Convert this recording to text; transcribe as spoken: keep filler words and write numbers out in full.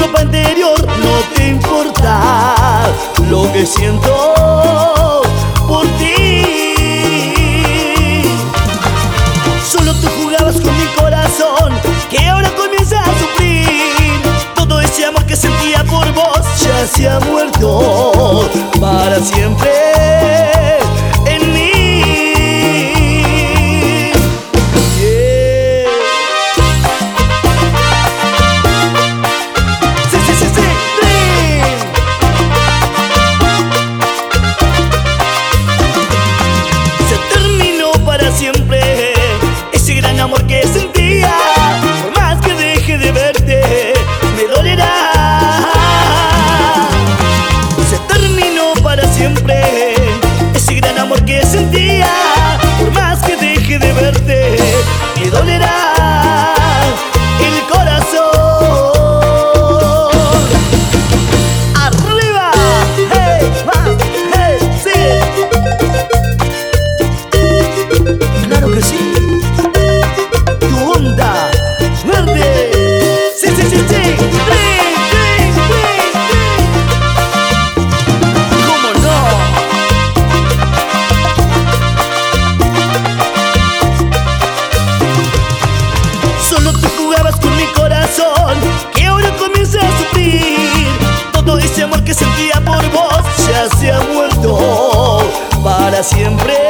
ropa interior no te importa lo que siento por ti. Solo tú jugabas con mi corazón, que ahora comienza a sufrir. Todo ese amor que sentía por vos ya se ha muerto para siempre en mí. Yeah. Sí, sí, sí, sí, sí. Se terminó para siempre ese gran amor que sentía. Por más que deje de verte, me dolerá. Se terminó para siempre ese gran amor que sentía. Por más que deje de verte, me dolerá el corazón. ¡Arriba! ¡Hey! ¡Más! ¡Hey! ¡Sí! ¡Claro que sí! ¡Tu onda verde! ¡Sí, sí, sí, sí! ¡Sí, sí, sí, sí! ¿Cómo no? Solo tú jugabas con mi corazón, que ahora comienza a sufrir. Todo ese amor que sentía por vos ya se ha muerto para siempre